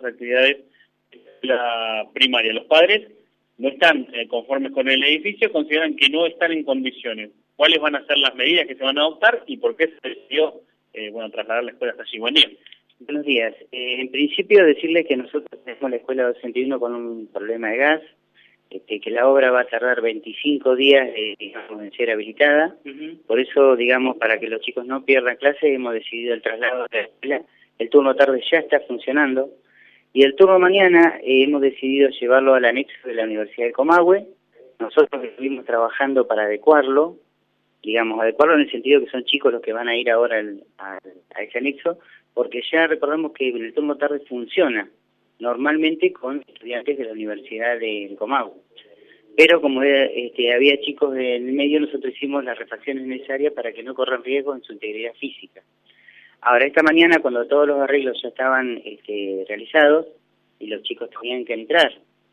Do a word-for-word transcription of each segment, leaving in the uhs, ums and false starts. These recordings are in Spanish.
las actividades de la primaria. Los padres no están eh, conformes con el edificio, consideran que no están en condiciones. ¿Cuáles van a ser las medidas que se van a adoptar y por qué se decidió eh, bueno, trasladar la escuela hasta allí? Buen día. Buenos días. Eh, en principio decirle que nosotros tenemos la escuela doscientos uno con un problema de gas, este, que la obra va a tardar veinticinco días eh, digamos, en ser habilitada. Uh-huh. Por eso, digamos, para que los chicos no pierdan clases, hemos decidido el traslado de la escuela. El turno tarde ya está funcionando. Y el turno mañana eh, hemos decidido llevarlo al anexo de la Universidad del Comahue. Nosotros estuvimos trabajando para adecuarlo, digamos, adecuarlo en el sentido que son chicos los que van a ir ahora al, al, a ese anexo, porque ya recordamos que el turno tarde funciona normalmente con estudiantes de la Universidad del Comahue. Pero como este, había chicos en el medio, nosotros hicimos las refacciones necesarias para que no corran riesgo en su integridad física. Ahora, esta mañana, cuando todos los arreglos ya estaban este, realizados y los chicos tenían que entrar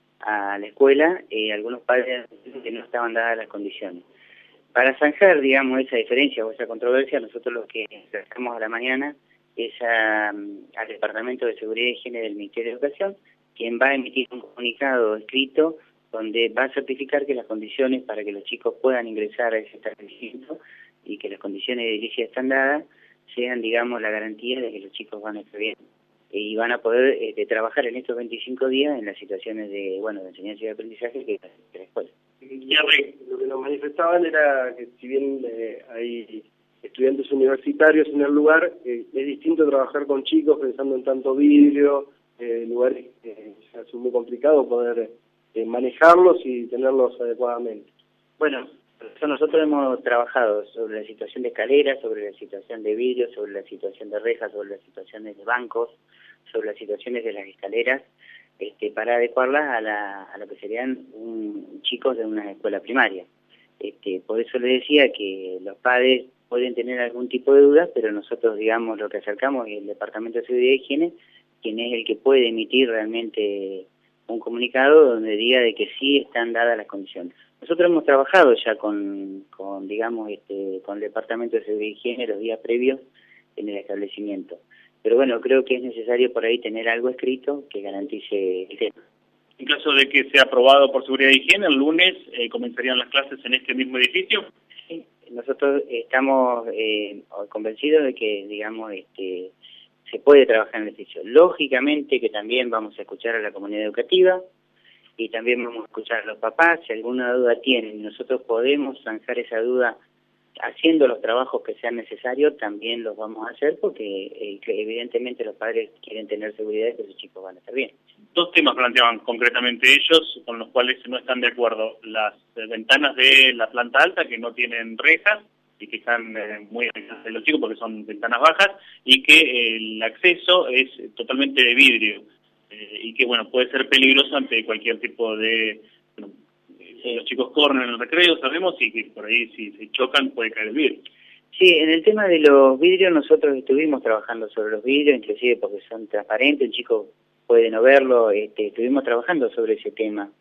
a la escuela, eh, algunos padres que no estaban dadas las condiciones. Para zanjar, digamos, esa diferencia o esa controversia, nosotros lo que sacamos a la mañana es a, al Departamento de Seguridad y Higiene del Ministerio de Educación, quien va a emitir un comunicado escrito donde va a certificar que las condiciones para que los chicos puedan ingresar a ese establecimiento y que las condiciones de edilicia están dadas sean, digamos, la garantía de que los chicos van a estar bien y van a poder este, trabajar en estos veinticinco días en las situaciones de, bueno, de enseñanza y de aprendizaje que de la escuela. Y lo que nos manifestaban era que si bien eh, hay estudiantes universitarios en el lugar, eh, es distinto trabajar con chicos pensando en tanto vidrio, eh, lugares que eh, es muy complicado poder eh, manejarlos y tenerlos adecuadamente. Bueno, nosotros hemos trabajado sobre la situación de escaleras, sobre la situación de vidrio, sobre la situación de rejas, sobre las situaciones de bancos, sobre las situaciones de las escaleras, este, para adecuarlas a, la, a lo que serían un, chicos de una escuela primaria. Este, por eso le decía que los padres pueden tener algún tipo de dudas, pero nosotros, digamos, lo que acercamos es el Departamento de Seguridad y Higiene, quien es el que puede emitir realmente un comunicado donde diga de que sí están dadas las condiciones. Nosotros hemos trabajado ya con, con digamos, este, con el Departamento de Seguridad y Higiene los días previos en el establecimiento. Pero bueno, creo que es necesario por ahí tener algo escrito que garantice el tema. En caso de que sea aprobado por Seguridad y Higiene, el lunes eh, comenzarían las clases en este mismo edificio. Sí, nosotros estamos eh, convencidos de que, digamos, este, se puede trabajar en el edificio. Lógicamente que también vamos a escuchar a la comunidad educativa y también vamos a escuchar a los papás. Si alguna duda tienen, nosotros podemos zanjar esa duda haciendo los trabajos que sean necesarios, también los vamos a hacer porque eh, evidentemente los padres quieren tener seguridad de que sus chicos van a estar bien. Dos temas planteaban concretamente ellos, con los cuales no están de acuerdo. Las eh, ventanas de la planta alta que no tienen rejas y que están eh, muy alejadas de los chicos porque son ventanas bajas, y que eh, el acceso es totalmente de vidrio eh, y que bueno puede ser peligroso ante cualquier tipo de... Bueno, eh, los chicos corren en el recreo, sabemos, y que por ahí si se chocan puede caer el vidrio. Sí, en el tema de los vidrios nosotros estuvimos trabajando sobre los vidrios, inclusive porque son transparentes, el chico puede no verlo, este, estuvimos trabajando sobre ese tema.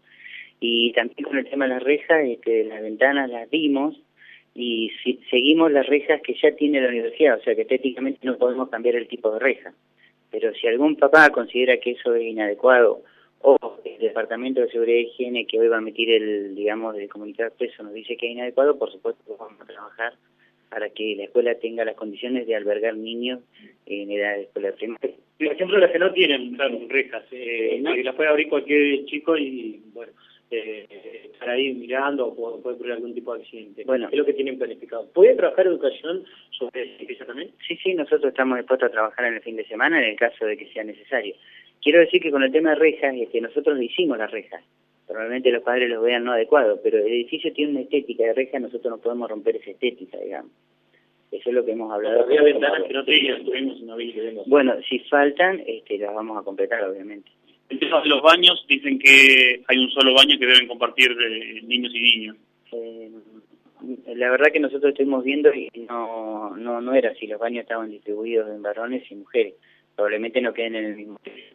Y también con el tema de las rejas, este, las ventanas las dimos y si, seguimos las rejas que ya tiene la universidad, o sea que estéticamente no podemos cambiar el tipo de reja. Pero si algún papá considera que eso es inadecuado, o el Departamento de Seguridad y Higiene que hoy va a emitir el, digamos, el comunicado expreso nos dice que es inadecuado, por supuesto que vamos a trabajar para que la escuela tenga las condiciones de albergar niños en edad de escuela primaria. Por ejemplo, las que no tienen, claro, rejas, eh, ¿no? Y las puede abrir cualquier chico y, bueno, eh, estar ahí mirando o puede, puede ocurrir algún tipo de accidente. Bueno, es lo que tienen planificado. ¿Puede trabajar educación sobre eso también? Sí, sí, nosotros estamos dispuestos a trabajar en el fin de semana en el caso de que sea necesario. Quiero decir que con el tema de rejas, este, nosotros hicimos las rejas. Probablemente los padres los vean no adecuados, pero el edificio tiene una estética de rejas, nosotros no podemos romper esa estética, digamos. Eso es lo que hemos hablado. Había ventanas que no tenían, tuvimos una vez que vemos. Bueno, si faltan, este, las vamos a completar, obviamente. El tema de los baños, dicen que hay un solo baño que deben compartir eh, niños y niñas. Eh, la verdad que nosotros estuvimos viendo y no, no, no era así, los baños estaban distribuidos en varones y mujeres. Probablemente no queden en el mismo piso.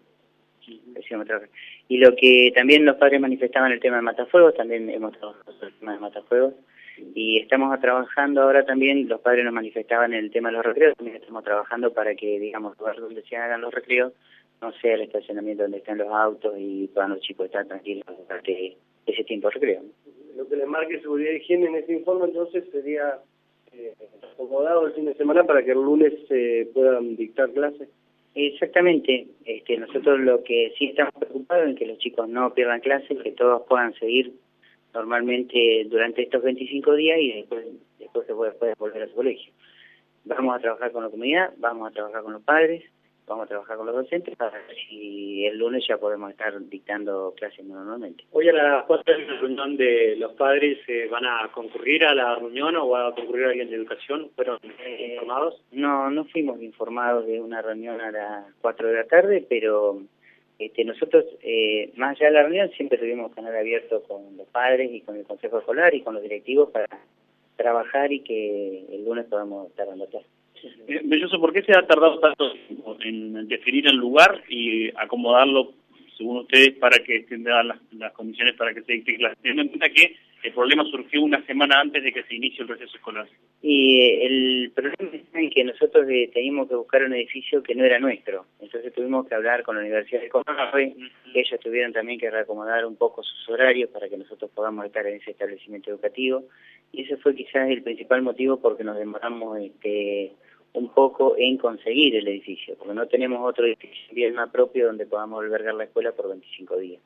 Y lo que también los padres manifestaban el tema de matafuegos, también hemos trabajado sobre el tema de matafuegos y estamos trabajando ahora también, los padres nos manifestaban el tema de los recreos, también estamos trabajando para que, digamos, lugares donde se hagan los recreos no sea el estacionamiento donde están los autos y puedan los chicos estar tranquilos durante ese tiempo de recreo. Lo que le marque seguridad y higiene en este informe entonces sería eh, acomodado el fin de semana para que el lunes se eh, puedan dictar clases. Exactamente, este, nosotros lo que sí estamos preocupados es que los chicos no pierdan clases, que todos puedan seguir normalmente durante estos veinticinco días y después, después se puede, puede volver a su colegio. Vamos a trabajar con la comunidad, vamos a trabajar con los padres, vamos a trabajar con los docentes para ver si el lunes ya podemos estar dictando clases normalmente. Hoy a las cuatro de la reunión de los padres, eh, ¿van a concurrir a la reunión o va a concurrir alguien de educación? ¿Fueron eh, informados? No, no fuimos informados de una reunión a las cuatro de la tarde, pero este, nosotros, eh, más allá de la reunión, siempre tuvimos canal abierto con los padres y con el consejo escolar y con los directivos para trabajar y que el lunes podamos estar dando clases. Eh, Belloso, ¿por qué se ha tardado tanto tiempo en definir el lugar y acomodarlo, según ustedes, para que tengan las, las condiciones para que se dicte clase? Teniendo en cuenta que el problema surgió una semana antes de que se inicie el receso escolar. Y eh, el problema está en que nosotros eh, teníamos que buscar un edificio que no era nuestro. Entonces tuvimos que hablar con la Universidad de Comahue. Ellos tuvieron también que reacomodar un poco sus horarios para que nosotros podamos estar en ese establecimiento educativo. Y ese fue quizás el principal motivo porque nos demoramos este, un poco en conseguir el edificio, porque no tenemos otro edificio bien más propio donde podamos albergar la escuela por veinticinco días.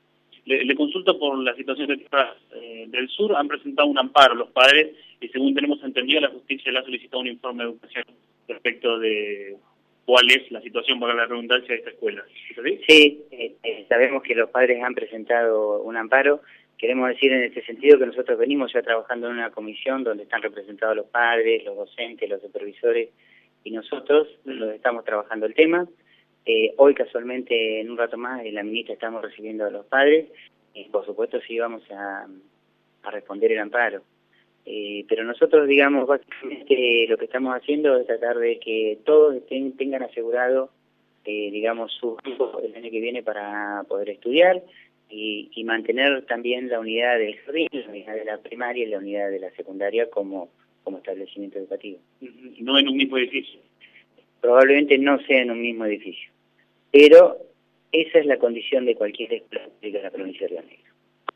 Le, le consulto por la situación de tierras eh, del sur. Han presentado un amparo los padres y, según tenemos entendido, la justicia le ha solicitado un informe de educación respecto de cuál es la situación, para la redundancia, de esta escuela. ¿Sí? Sí, eh, eh, sabemos que los padres han presentado un amparo. Queremos decir en este sentido que nosotros venimos ya trabajando en una comisión donde están representados los padres, los docentes, los supervisores y nosotros los estamos trabajando el tema. Eh, hoy casualmente, en un rato más, en la ministra estamos recibiendo a los padres y por supuesto sí vamos a, a responder el amparo. Eh, pero nosotros, digamos, básicamente lo que estamos haciendo es tratar de que todos estén, tengan asegurado, eh, digamos, su grupo el año que viene para poder estudiar y, y mantener también la unidad del jardín, la unidad de la primaria y la unidad de la secundaria como, como establecimiento educativo. No en un mismo edificio. Probablemente no sea en un mismo edificio, pero esa es la condición de cualquier escuela pública de la provincia de Río Negro.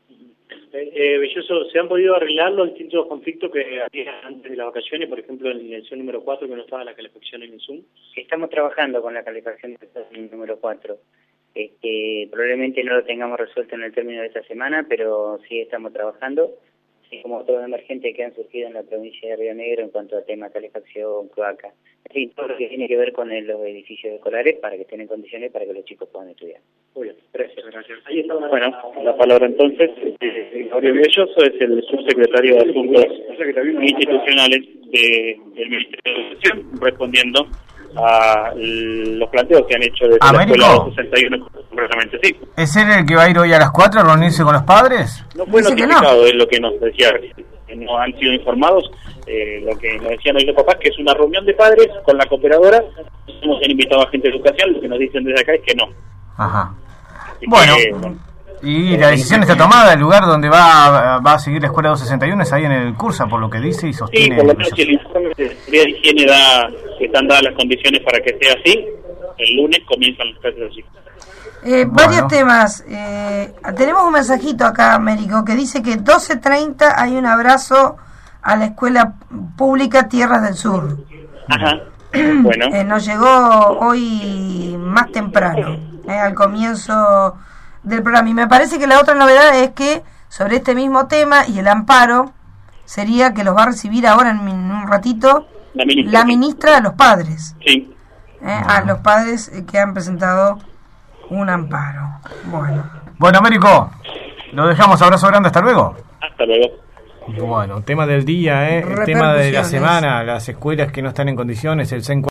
Eh, eh, Belloso, ¿se han podido arreglar los distintos conflictos que había antes de las vacaciones? Por ejemplo, en la dirección número cuatro, que no estaba la calefacción en el Zoom. Estamos trabajando con la calefacción del número cuatro. Este, probablemente no lo tengamos resuelto en el término de esta semana, pero sí estamos trabajando, así como otros emergentes que han surgido en la provincia de Río Negro en cuanto a tema calefacción, cloaca, en fin, todo lo que tiene que ver con el, los edificios escolares para que estén en condiciones para que los chicos puedan estudiar. Muy bien, gracias. Gracias. Ahí está una... Bueno, la palabra entonces, eh, Gabriel Belloso es el subsecretario de Asuntos Institucionales de, del Ministerio de Educación, respondiendo a los planteos que han hecho desde ¿Américo? La escuela sesenta y uno, concretamente, sí. ¿Es él el que va a ir hoy a las cuatro a reunirse con los padres? No fue Dice notificado, no. es lo que nos decía, no han sido informados, eh, lo que nos decían hoy los papás, que es una reunión de padres con la cooperadora. Hemos invitado a gente de educación, lo que nos dicen desde acá es que no. Ajá. Así Bueno, que, bueno, y la decisión está tomada, el lugar donde va, va a seguir la escuela doscientos sesenta y uno es ahí en el Cursa, por lo que dice y sostiene. sí, por lo menos si el informe de seguridad de higiene da que están dadas las condiciones para que sea así, el lunes comienzan las clases de chicos. Eh, Bueno. Varios temas. Eh, tenemos un mensajito acá, Américo, que dice que doce treinta hay un abrazo a la escuela pública Tierras del Sur. Ajá. Bueno. Eh, nos llegó hoy más temprano, eh, al comienzo del programa. Y me parece que la otra novedad es que sobre este mismo tema y el amparo sería que los va a recibir ahora en un ratito La ministra, la ministra a los padres. Sí. Eh, a los padres eh, que han presentado un amparo. Bueno. Bueno, Américo, lo dejamos, abrazo grande, hasta luego. Hasta luego. Bueno, tema del día, ¿eh? El tema de la semana, las escuelas que no están en condiciones, el C E N